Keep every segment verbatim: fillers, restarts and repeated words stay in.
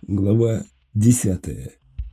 Глава десятая.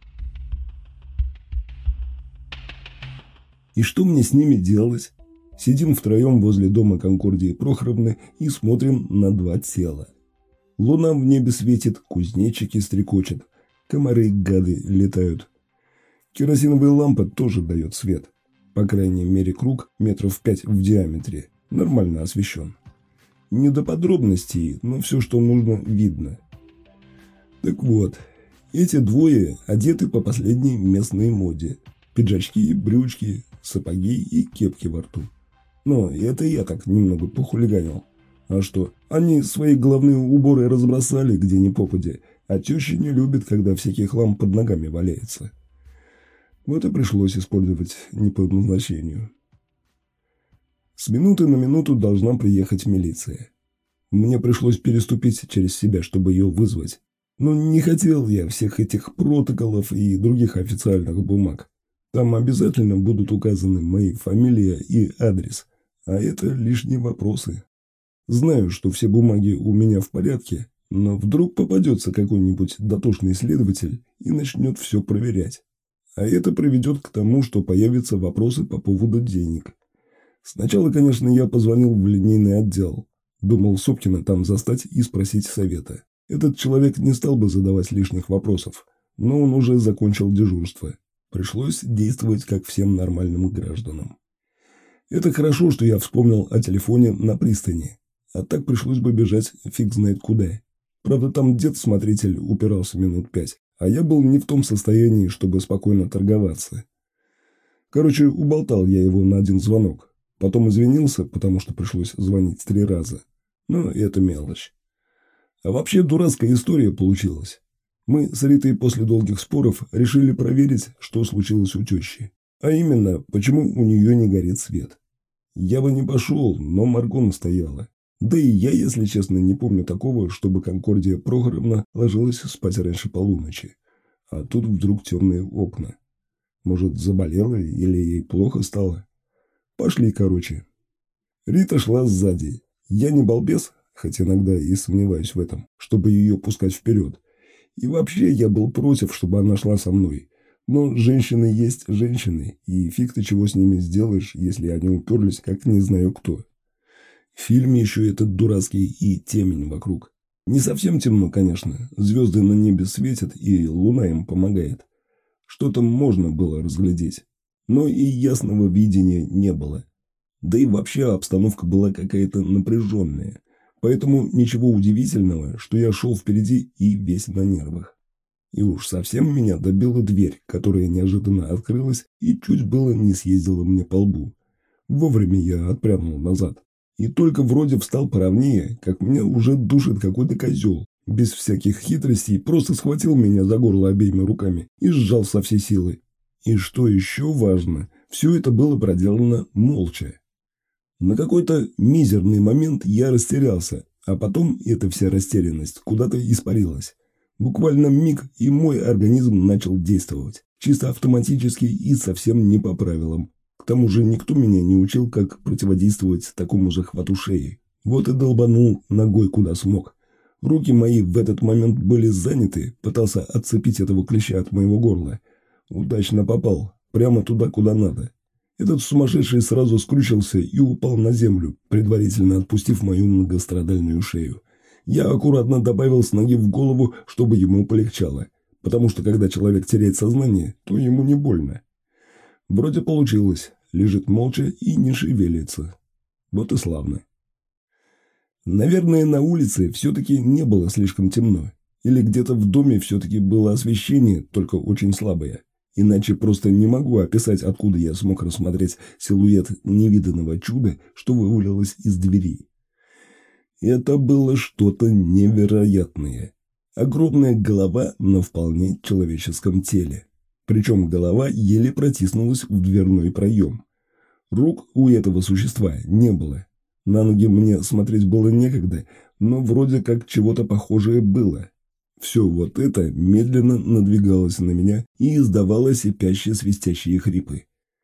И что мне с ними делать? Сидим втроем возле дома Конкордии Прохоровны и смотрим на два тела. Луна в небе светит, кузнечики стрекочут, комары-гады летают. Керосиновая лампа тоже дает свет. По крайней мере, круг метров пять в диаметре. Нормально освещен. Не до подробностей, но все, что нужно, видно. Так вот, эти двое одеты по последней местной моде. Пиджачки, брючки, сапоги и кепки во рту. Но это я так немного похулиганил. А что, они свои головные уборы разбросали где ни попадя, а теща не любит, когда всякий хлам под ногами валяется. Вот и пришлось использовать не по назначению. С минуты на минуту должна приехать милиция. Мне пришлось переступить через себя, чтобы ее вызвать. Но не хотел я всех этих протоколов и других официальных бумаг. Там обязательно будут указаны мои фамилия и адрес, а это лишние вопросы. Знаю, что все бумаги у меня в порядке, но вдруг попадется какой-нибудь дотошный следователь и начнет все проверять. А это приведет к тому, что появятся вопросы по поводу денег. Сначала, конечно, я позвонил в линейный отдел. Думал Сопкина там застать и спросить совета. Этот человек не стал бы задавать лишних вопросов, но он уже закончил дежурство. Пришлось действовать как всем нормальным гражданам. Это хорошо, что я вспомнил о телефоне на пристани, а так пришлось бы бежать фиг знает куда. Правда, там дед-смотритель упирался минут пять, а я был не в том состоянии, чтобы спокойно торговаться. Короче, уболтал я его на один звонок. Потом извинился, потому что пришлось звонить три раза. Но это мелочь. А вообще дурацкая история получилась. Мы с Ритой после долгих споров решили проверить, что случилось у тещи. А именно, почему у нее не горит свет. Я бы не пошел, но Марго настояла. Да и я, если честно, не помню такого, чтобы Конкордия Прохоровна ложилась спать раньше полуночи. А тут вдруг темные окна. Может, заболела или ей плохо стало? Пошли, короче. Рита шла сзади. Я не балбес, хоть иногда и сомневаюсь в этом, чтобы ее пускать вперед. И вообще я был против, чтобы она шла со мной. Но женщины есть женщины, и фиг ты чего с ними сделаешь, если они уперлись, как не знаю кто. В фильме еще этот дурацкий и темень вокруг. Не совсем темно, конечно. Звезды на небе светят, и луна им помогает. Что-то можно было разглядеть. Но и ясного видения не было. Да и вообще обстановка была какая-то напряженная. Поэтому ничего удивительного, что я шел впереди и весь на нервах. И уж совсем меня добила дверь, которая неожиданно открылась и чуть было не съездила мне по лбу. Вовремя я отпрянул назад. И только вроде встал поровнее, как меня уже душит какой-то козел. Без всяких хитростей просто схватил меня за горло обеими руками и сжал со всей силы. И что еще важно, все это было проделано молча. На какой-то мизерный момент я растерялся, а потом эта вся растерянность куда-то испарилась. Буквально миг, и мой организм начал действовать. Чисто автоматически и совсем не по правилам. К тому же никто меня не учил, как противодействовать такому захвату шеи. Вот и долбанул ногой куда смог. Руки мои в этот момент были заняты, пытался отцепить этого клеща от моего горла. Удачно попал, прямо туда, куда надо. Этот сумасшедший сразу скрючился и упал на землю, предварительно отпустив мою многострадальную шею. Я аккуратно добавил с ноги в голову, чтобы ему полегчало, потому что когда человек теряет сознание, то ему не больно. Вроде получилось, лежит молча и не шевелится. Вот и славно. Наверное, на улице все-таки не было слишком темно, или где-то в доме все-таки было освещение, только очень слабое. Иначе просто не могу описать, откуда я смог рассмотреть силуэт невиданного чуда, что вывалилось из двери. Это было что-то невероятное. Огромная голова на вполне человеческом теле. Причем голова еле протиснулась в дверной проем. Рук у этого существа не было. На ноги мне смотреть было некогда, но вроде как чего-то похожее было. Все вот это медленно надвигалось на меня и издавало сипящие свистящие хрипы.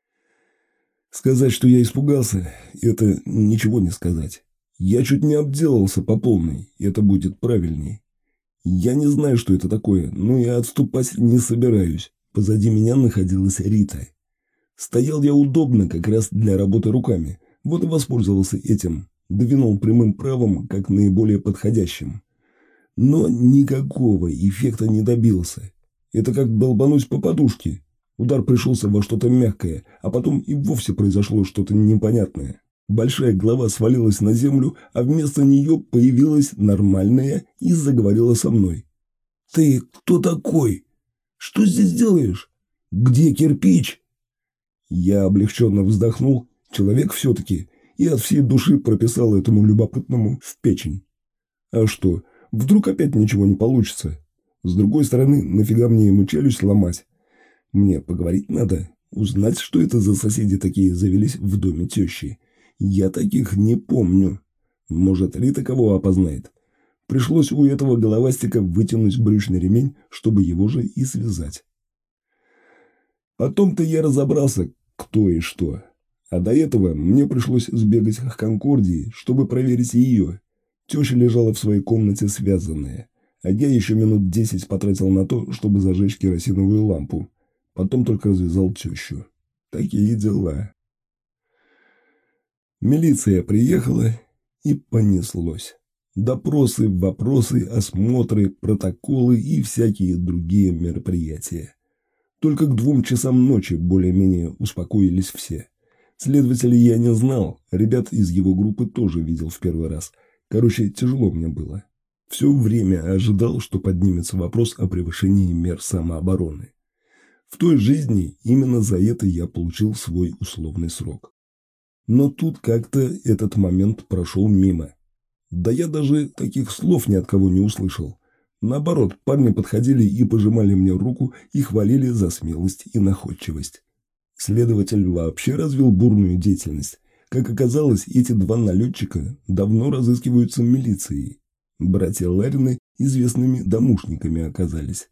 Сказать, что я испугался, это ничего не сказать. Я чуть не обделался по полной, это будет правильней. Я не знаю, что это такое, но и отступать не собираюсь. Позади меня находилась Рита. Стоял я удобно, как раз для работы руками. Вот и воспользовался этим. Двинул прямым правым, как наиболее подходящим. Но никакого эффекта не добился. Это как долбануть по подушке. Удар пришелся во что-то мягкое, а потом и вовсе произошло что-то непонятное. Большая голова свалилась на землю, а вместо нее появилась нормальная и заговорила со мной. «Ты кто такой? Что здесь делаешь? Где кирпич?» Я облегченно вздохнул, человек все-таки, и от всей души прописал этому любопытному в печень. А что, вдруг опять ничего не получится? С другой стороны, нафига мне ему челюсть ломать? Мне поговорить надо, узнать, что это за соседи такие завелись в доме тещи. Я таких не помню. Может, Рита кого опознает. Пришлось у этого головастика вытянуть брючный ремень, чтобы его же и связать. Потом-то я разобрался, кто и что. А до этого мне пришлось сбегать к Конкордии, чтобы проверить ее. Теща лежала в своей комнате связанная, а я еще минут десять потратил на то, чтобы зажечь керосиновую лампу. Потом только развязал тещу. Такие дела. Милиция приехала, и понеслось. Допросы, вопросы, осмотры, протоколы и всякие другие мероприятия. Только к двум часам ночи более-менее успокоились все. Следователя я не знал, ребят из его группы тоже видел в первый раз. Короче, тяжело мне было. Все время ожидал, что поднимется вопрос о превышении мер самообороны. В той жизни именно за это я получил свой условный срок. Но тут как-то этот момент прошел мимо. Да я даже таких слов ни от кого не услышал. Наоборот, парни подходили и пожимали мне руку и хвалили за смелость и находчивость. Следователь вообще развил бурную деятельность. Как оказалось, эти два налетчика давно разыскиваются милицией. Братья Ларины известными домушниками оказались.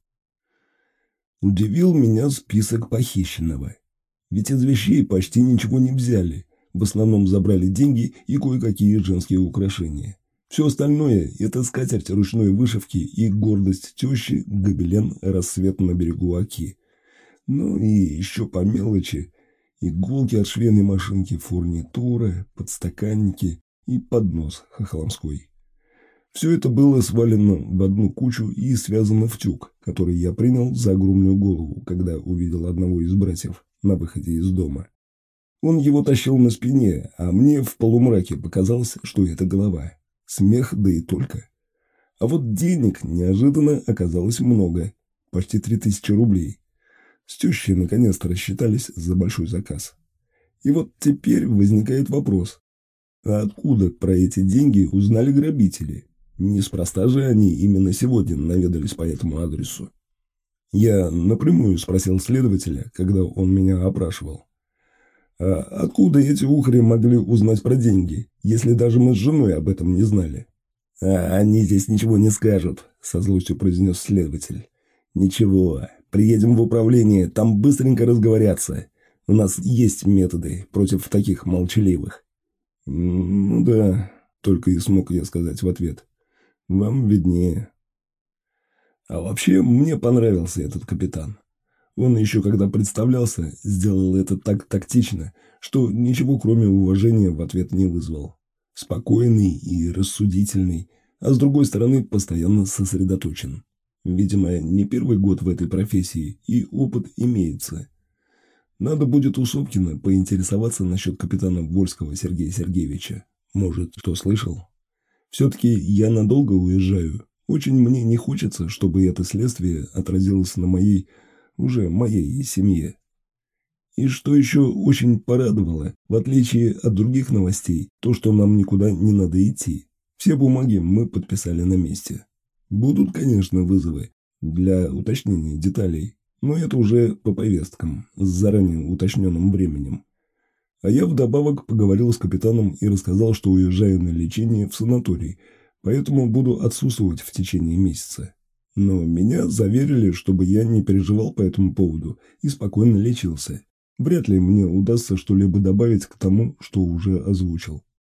Удивил меня список похищенного. Ведь из вещей почти ничего не взяли. В основном забрали деньги и кое-какие женские украшения. Все остальное – это скатерть ручной вышивки и гордость тещи гобелен «Рассвет на берегу Оки». Ну и еще по мелочи – иголки от швейной машинки, фурнитура, подстаканники и поднос хохломской. Все это было свалено в одну кучу и связано в тюк, который я принял за огромную голову, когда увидел одного из братьев на выходе из дома. Он его тащил на спине, а мне в полумраке показалось, что это голова. Смех, да и только. А вот денег неожиданно оказалось много, почти три тысячи рублей. С тещей наконец-то рассчитались за большой заказ. И вот теперь возникает вопрос, а откуда про эти деньги узнали грабители? Неспроста же они именно сегодня наведались по этому адресу. Я напрямую спросил следователя, когда он меня опрашивал. А откуда эти ухари могли узнать про деньги, если даже мы с женой об этом не знали? А они здесь ничего не скажут, со злостью произнес следователь. Ничего, приедем в управление, там быстренько разговорятся. У нас есть методы против таких молчаливых. Ну да, только и смог я сказать в ответ. Вам виднее. А вообще, мне понравился этот капитан. Он еще когда представлялся, сделал это так тактично, что ничего кроме уважения в ответ не вызвал. Спокойный и рассудительный, а с другой стороны постоянно сосредоточен. Видимо, не первый год в этой профессии, и опыт имеется. Надо будет у Сопкина поинтересоваться насчет капитана Вольского Сергея Сергеевича. Может, кто слышал? Все-таки я надолго уезжаю. Очень мне не хочется, чтобы это следствие отразилось на моей, уже моей семье. И что еще очень порадовало, в отличие от других новостей, то, что нам никуда не надо идти. Все бумаги мы подписали на месте. Будут, конечно, вызовы для уточнения деталей, но это уже по повесткам, с заранее уточненным временем. А я вдобавок поговорил с капитаном и рассказал, что уезжаю на лечение в санаторий, поэтому буду отсутствовать в течение месяца. Но меня заверили, чтобы я не переживал по этому поводу и спокойно лечился. Вряд ли мне удастся что-либо добавить к тому, что уже озвучил.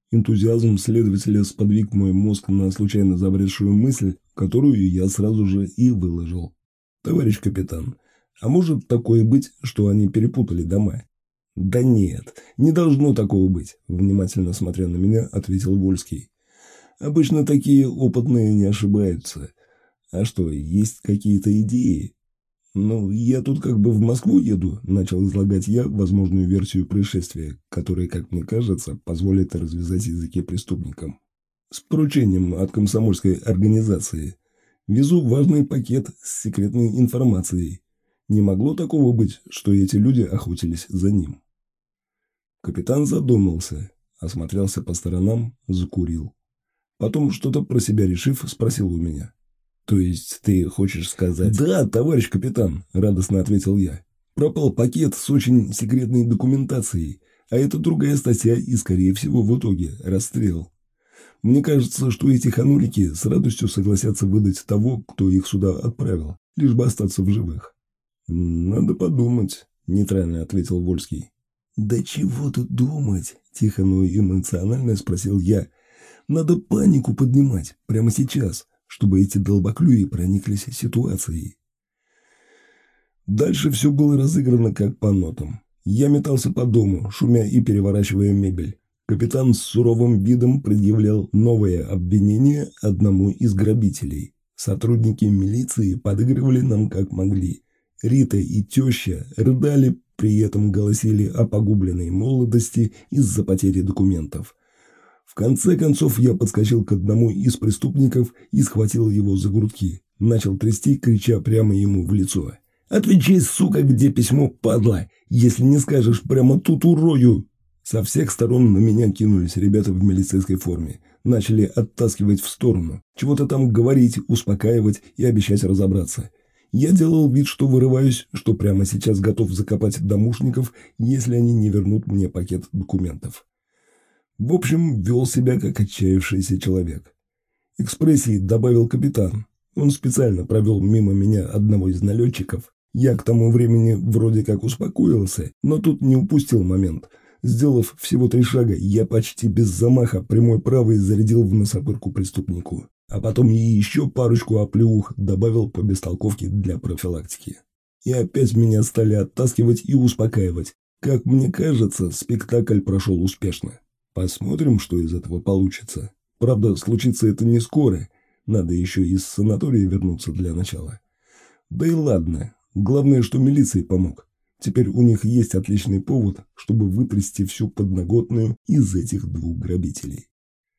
Энтузиазм следователя сподвиг мой мозг на случайно забредшую мысль, которую я сразу же и выложил. «Товарищ капитан, а может такое быть, что они перепутали дома?» «Да нет, не должно такого быть», – внимательно смотря на меня, ответил Вольский. «Обычно такие опытные не ошибаются. А что, есть какие-то идеи?» «Ну, я тут как бы в Москву еду», – начал излагать я возможную версию происшествия, которая, как мне кажется, позволит развязать языки преступникам. «С поручением от комсомольской организации. Везу важный пакет с секретной информацией. Не могло такого быть, что эти люди охотились за ним». Капитан задумался, осмотрелся по сторонам, закурил. Потом, что-то про себя решив, спросил у меня. «То есть ты хочешь сказать...» «Да, товарищ капитан», – радостно ответил я. «Пропал пакет с очень секретной документацией, а это другая статья и, скорее всего, в итоге расстрел. Мне кажется, что эти ханулики с радостью согласятся выдать того, кто их сюда отправил, лишь бы остаться в живых». «Надо подумать», – нейтрально ответил Вольский. «Да чего тут думать?» – тихо, но эмоционально спросил я. «Надо панику поднимать прямо сейчас, чтобы эти долбоклюи прониклись ситуацией». Дальше все было разыграно как по нотам. Я метался по дому, шумя и переворачивая мебель. Капитан с суровым видом предъявлял новое обвинение одному из грабителей. Сотрудники милиции подыгрывали нам как могли. Рита и теща рыдали, при этом голосили о погубленной молодости из-за потери документов. В конце концов я подскочил к одному из преступников и схватил его за грудки. Начал трясти, крича прямо ему в лицо. «Отвечай, сука, где письмо, падла! Если не скажешь, прямо тут урою!» Со всех сторон на меня кинулись ребята в милицейской форме. Начали оттаскивать в сторону. Чего-то там говорить, успокаивать и обещать разобраться. Я делал вид, что вырываюсь, что прямо сейчас готов закопать домушников, если они не вернут мне пакет документов. В общем, вел себя как отчаявшийся человек. Экспрессии добавил капитан. Он специально провел мимо меня одного из налетчиков. Я к тому времени вроде как успокоился, но тут не упустил момент. Сделав всего три шага, я почти без замаха прямой правой зарядил в носопырку преступнику. А потом и еще парочку оплеух добавил по бестолковке для профилактики. И опять меня стали оттаскивать и успокаивать. Как мне кажется, спектакль прошел успешно. Посмотрим, что из этого получится. Правда, случится это не скоро. Надо еще из санатория вернуться для начала. Да и ладно. Главное, что милиции помог. Теперь у них есть отличный повод, чтобы вытрясти всю подноготную из этих двух грабителей.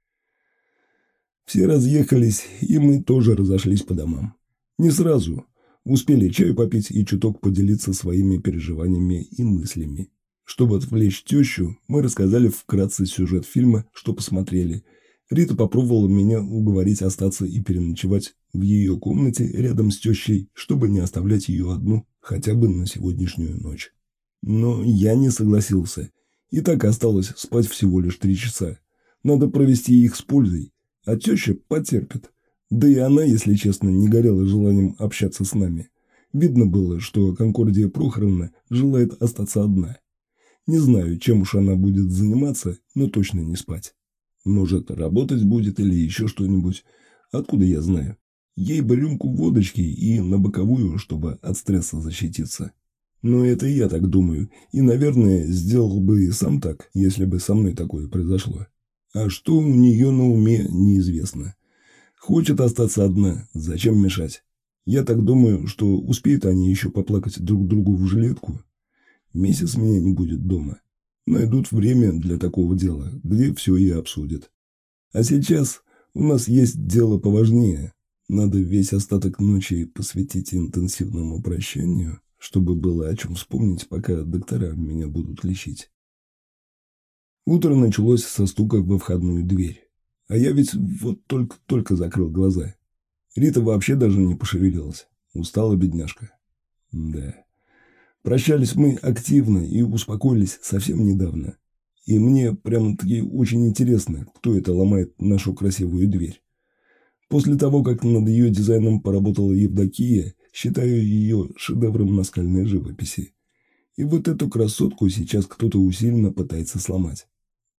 Все разъехались, и мы тоже разошлись по домам. Не сразу. Успели чаю попить и чуток поделиться своими переживаниями и мыслями. Чтобы отвлечь тещу, мы рассказали вкратце сюжет фильма, что посмотрели. Рита попробовала меня уговорить остаться и переночевать в ее комнате рядом с тещей, чтобы не оставлять ее одну хотя бы на сегодняшнюю ночь. Но я не согласился. И так осталось спать всего лишь три часа. Надо провести их с пользой. А теща потерпит. Да и она, если честно, не горела желанием общаться с нами. Видно было, что Конкордия Прохоровна желает остаться одна. Не знаю, чем уж она будет заниматься, но точно не спать. Может, работать будет или еще что-нибудь. Откуда я знаю? Ей бы рюмку водочки и на боковую, чтобы от стресса защититься. Но это я так думаю. И, наверное, сделал бы и сам так, если бы со мной такое произошло. А что у нее на уме, неизвестно. Хочет остаться одна, зачем мешать? Я так думаю, что успеют они еще поплакать друг другу в жилетку. Месяц меня не будет дома. Найдут время для такого дела, где все и обсудят. А сейчас у нас есть дело поважнее. Надо весь остаток ночи посвятить интенсивному прощанию, чтобы было о чем вспомнить, пока доктора меня будут лечить. Утро началось со стука во входную дверь. А я ведь вот только-только закрыл глаза. Рита вообще даже не пошевелилась. Устала бедняжка. Да. Прощались мы активно и успокоились совсем недавно. И мне прямо-таки очень интересно, кто это ломает нашу красивую дверь. После того, как над ее дизайном поработала Евдокия, считаю ее шедевром наскальной живописи. И вот эту красотку сейчас кто-то усиленно пытается сломать.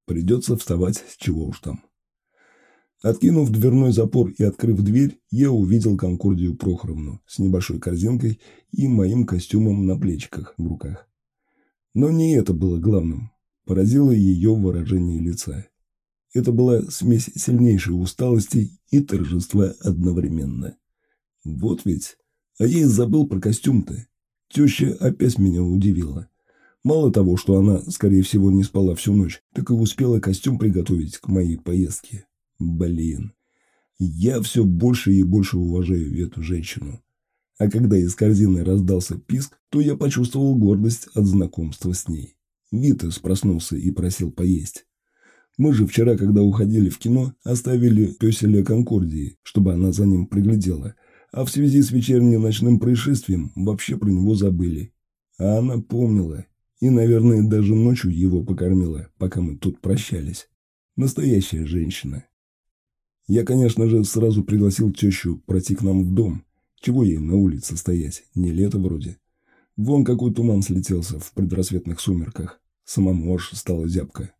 Придется вставать, чего уж там. Откинув дверной запор и открыв дверь, я увидел Конкордию Прохоровну с небольшой корзинкой и моим костюмом на плечиках в руках. Но не это было главным. Поразило ее выражение лица. Это была смесь сильнейшей усталости и торжества одновременно. Вот ведь. А я и забыл про костюм-то. Теща опять меня удивила. Мало того, что она, скорее всего, не спала всю ночь, так и успела костюм приготовить к моей поездке. Блин. Я все больше и больше уважаю эту женщину. А когда из корзины раздался писк, то я почувствовал гордость от знакомства с ней. Витас проснулся и просил поесть. Мы же вчера, когда уходили в кино, оставили пёселя Конкордии, чтобы она за ним приглядела, а в связи с вечерним ночным происшествием вообще про него забыли. А она помнила и, наверное, даже ночью его покормила, пока мы тут прощались. Настоящая женщина. Я, конечно же, сразу пригласил тещу пройти к нам в дом. Чего ей на улице стоять? Не лето вроде. Вон какой туман слетелся в предрассветных сумерках. Самому аж стало зябко.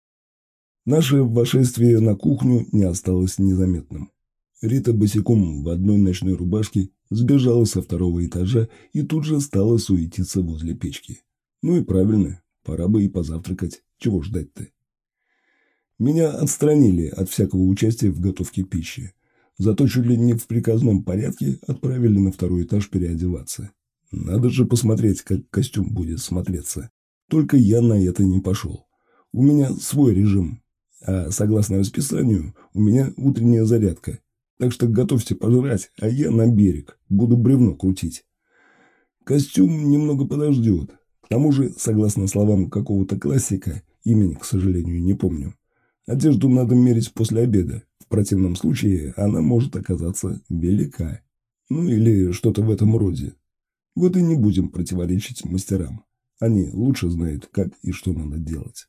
Наше вошествие на кухню не осталось незаметным. Рита босиком в одной ночной рубашке сбежала со второго этажа и тут же стала суетиться возле печки. Ну и правильно, пора бы и позавтракать. Чего ждать-то? Меня отстранили от всякого участия в готовке пищи. Зато чуть ли не в приказном порядке отправили на второй этаж переодеваться. Надо же посмотреть, как костюм будет смотреться. Только я на это не пошел. У меня свой режим. А согласно расписанию, у меня утренняя зарядка. Так что готовьте пожрать, а я на берег. Буду бревно крутить. Костюм немного подождет. К тому же, согласно словам какого-то классика, имени, к сожалению, не помню, одежду надо мерить после обеда. В противном случае она может оказаться велика. Ну или что-то в этом роде. Вот и не будем противоречить мастерам. Они лучше знают, как и что надо делать.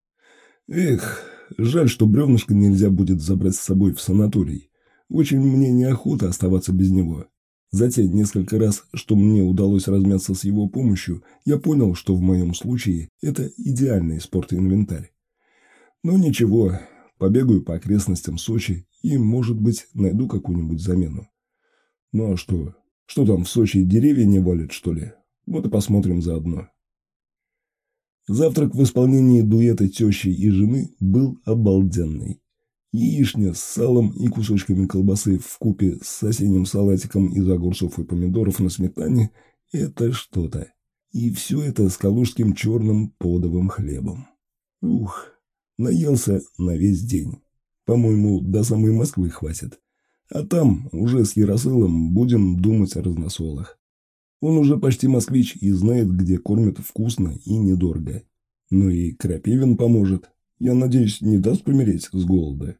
Эх, жаль, что бревнышко нельзя будет забрать с собой в санаторий. Очень мне неохота оставаться без него. За те несколько раз, что мне удалось размяться с его помощью, я понял, что в моем случае это идеальный спортинвентарь. Но ничего, побегаю по окрестностям Сочи и, может быть, найду какую-нибудь замену. Ну а что? Что там в Сочи, деревья не валят, что ли? Вот и посмотрим заодно. Завтрак в исполнении дуэта тещи и жены был обалденный. Яичня с салом и кусочками колбасы вкупе с осенним салатиком из огурцов и помидоров на сметане – это что-то. И все это с калужским черным подовым хлебом. Ух, наелся на весь день. По-моему, до самой Москвы хватит. А там уже с Яросылом будем думать о разносолах. Он уже почти москвич и знает, где кормят вкусно и недорого. Ну и Крапивин поможет. Я надеюсь, не даст помереть с голода.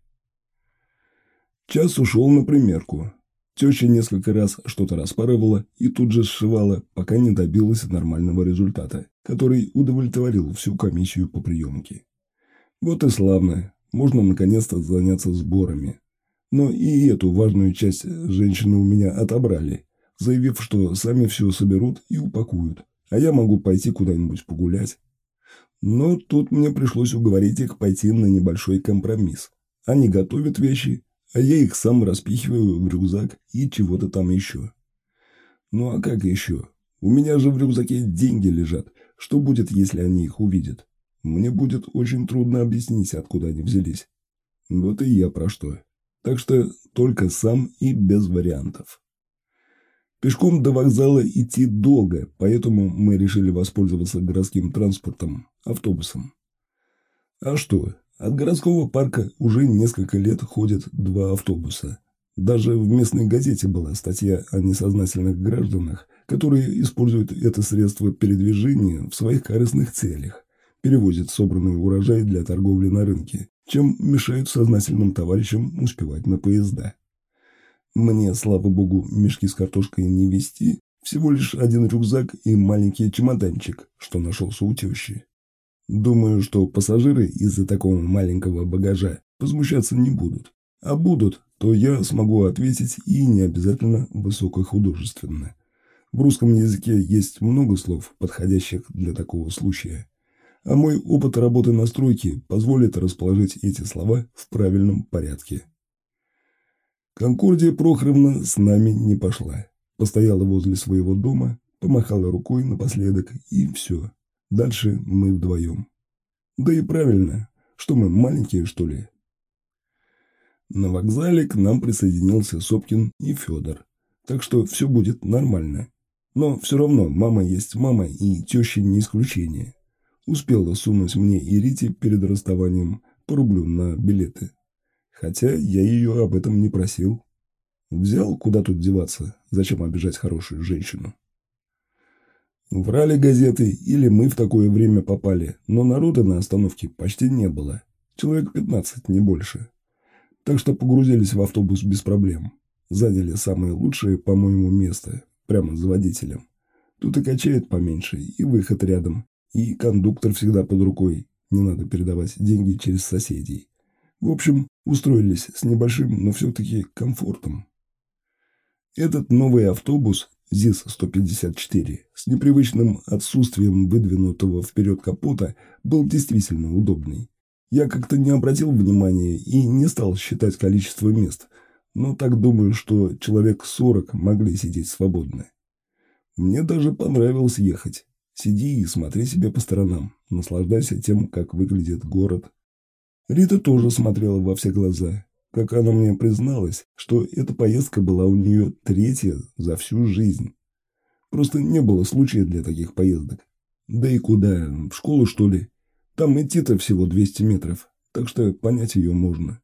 Час ушел на примерку. Теща несколько раз что-то распарывала и тут же сшивала, пока не добилась нормального результата, который удовлетворил всю комиссию по приемке. Вот и славно. Можно наконец-то заняться сборами. Но и эту важную часть женщины у меня отобрали, заявив, что сами все соберут и упакуют, а я могу пойти куда-нибудь погулять. Но тут мне пришлось уговорить их пойти на небольшой компромисс. Они готовят вещи, а я их сам распихиваю в рюкзак и чего-то там еще. Ну а как еще? У меня же в рюкзаке деньги лежат. Что будет, если они их увидят? Мне будет очень трудно объяснить, откуда они взялись. Вот и я про что. Так что только сам и без вариантов. Пешком до вокзала идти долго, поэтому мы решили воспользоваться городским транспортом, автобусом. А что? От городского парка уже несколько лет ходят два автобуса. Даже в местной газете была статья о несознательных гражданах, которые используют это средство передвижения в своих корыстных целях, перевозят собранный урожай для торговли на рынке, чем мешают сознательным товарищам успевать на поезда. Мне, слава богу, мешки с картошкой не везти, всего лишь один рюкзак и маленький чемоданчик, что нашелся у тещи. Думаю, что пассажиры из-за такого маленького багажа возмущаться не будут. А будут, то я смогу ответить и не обязательно высокохудожественно. В русском языке есть много слов, подходящих для такого случая. а мой опыт работы на стройке позволит расположить эти слова в правильном порядке. Конкордия Прохоровна с нами не пошла. Постояла возле своего дома, помахала рукой напоследок, и все. Дальше мы вдвоем. Да и правильно, что мы маленькие, что ли? На вокзале к нам присоединился Сопкин и Федор. Так что все будет нормально. Но все равно мама есть мама, и теща не исключение. Успела сунуть мне и Рите перед расставанием по рублю на билеты. Хотя я ее об этом не просил. Взял, куда тут деваться, зачем обижать хорошую женщину. Врали газеты, или мы в такое время попали, но народа на остановке почти не было. Человек пятнадцать, не больше. Так что погрузились в автобус без проблем. Заняли самое лучшее, по-моему, место, прямо за водителем. Тут и качает поменьше, и выход рядом, и кондуктор всегда под рукой. Не надо передавать деньги через соседей. В общем, устроились с небольшим, но все-таки комфортом. Этот новый автобус ЗИС сто пятьдесят четыре с непривычным отсутствием выдвинутого вперед капота был действительно удобный. Я как-то не обратил внимания и не стал считать количество мест, но так думаю, что человек сорок могли сидеть свободно. Мне даже понравилось ехать. Сиди и смотри себе по сторонам, наслаждайся тем, как выглядит город. Рита тоже смотрела во все глаза. Как она мне призналась, что эта поездка была у нее третья за всю жизнь. Просто не было случая для таких поездок. Да и куда? В школу, что ли? Там идти-то всего двести метров, так что понять ее можно.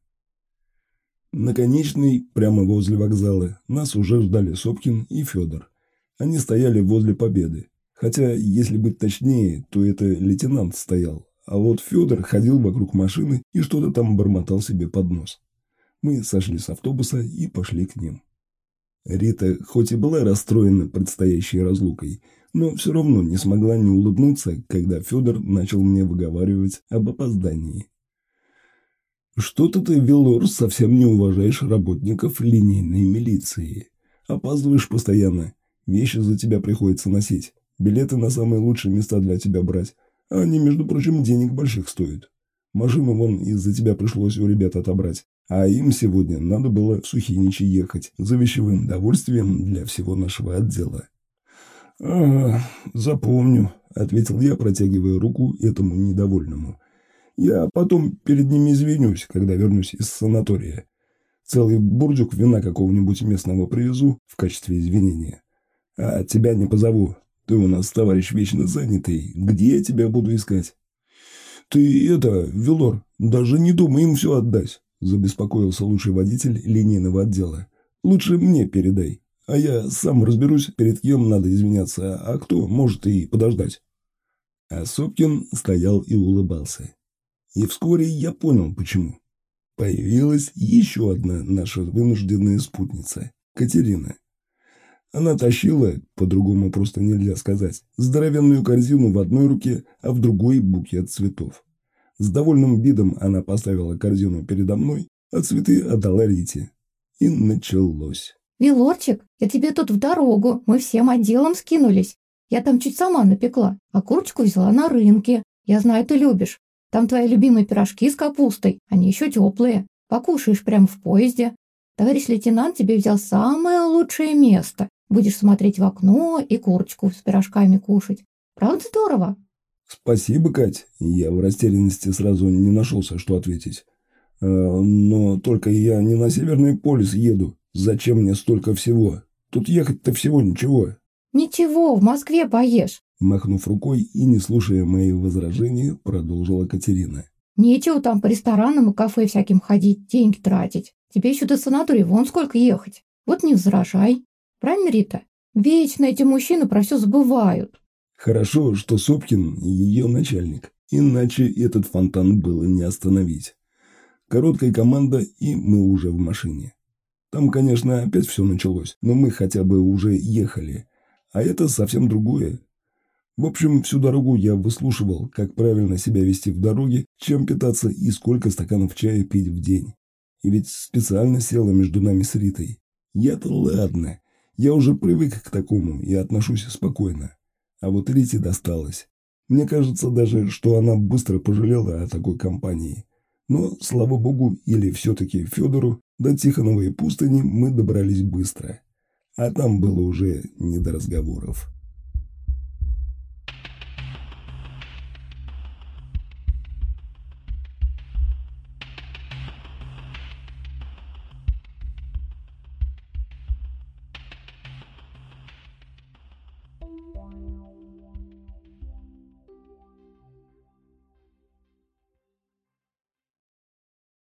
На конечной, прямо возле вокзала, нас уже ждали Сопкин и Федор. Они стояли возле Победы. Хотя, если быть точнее, то это лейтенант стоял, а вот Федор ходил вокруг машины и что-то там бормотал себе под нос. Мы сошли с автобуса и пошли к ним. Рита хоть и была расстроена предстоящей разлукой, но все равно не смогла не улыбнуться, когда Федор начал мне выговаривать об опоздании. «Что-то ты, Велор, совсем не уважаешь работников линейной милиции. Опаздываешь постоянно, вещи за тебя приходится носить, билеты на самые лучшие места для тебя брать, а они, между прочим, денег больших стоят. Машину вон из-за тебя пришлось у ребят отобрать. А им сегодня надо было в Сухиничи ехать за вещевым довольствием для всего нашего отдела». «Ага, запомню», — ответил я, протягивая руку этому недовольному. «Я потом перед ними извинюсь, когда вернусь из санатория. Целый бурдюк вина какого-нибудь местного привезу в качестве извинения. А тебя не позову. Ты у нас товарищ вечно занятый. Где я тебя буду искать?» «Ты это, Велор, даже не думай им все отдать», — забеспокоился лучший водитель линейного отдела. «Лучше мне передай, а я сам разберусь, перед кем надо извиняться, а кто может и подождать». А Сопкин стоял и улыбался. И вскоре я понял, почему. Появилась еще одна наша вынужденная спутница – Катерина. Она тащила, по-другому просто нельзя сказать, здоровенную корзину в одной руке, а в другой букет цветов. С довольным видом она поставила корзину передо мной, а цветы отдала Рите. И началось. «Велорчик, я тебе тут в дорогу, мы всем отделом скинулись. Я там чуть сама напекла, а курочку взяла на рынке. Я знаю, ты любишь. Там твои любимые пирожки с капустой, они еще теплые. Покушаешь прямо в поезде. Товарищ лейтенант тебе взял самое лучшее место. Будешь смотреть в окно и курочку с пирожками кушать. Правда здорово?» «Спасибо, Кать». Я в растерянности сразу не нашелся, что ответить. «Э, но только я не на Северный полюс еду. Зачем мне столько всего? Тут ехать-то всего ничего». «Ничего, в Москве поешь». Махнув рукой и не слушая мои возражения, продолжила Катерина. «Нечего там по ресторанам и кафе всяким ходить, деньги тратить. Тебе еще до санатория вон сколько ехать. Вот не возражай. Правильно, Рита? Вечно эти мужчины про все забывают». Хорошо, что Сопкин ее начальник, иначе этот фонтан было не остановить. Короткая команда, и мы уже в машине. Там, конечно, опять все началось, но мы хотя бы уже ехали, а это совсем другое. В общем, всю дорогу я выслушивал, как правильно себя вести в дороге, чем питаться и сколько стаканов чая пить в день. И ведь специально села между нами с Ритой. Я-то ладно, я уже привык к такому и отношусь спокойно. А вот Рите досталось. Мне кажется даже, что она быстро пожалела о такой компании. Но, слава богу, или все-таки Федору, до Тихоновой пустыни мы добрались быстро. А там было уже не до разговоров.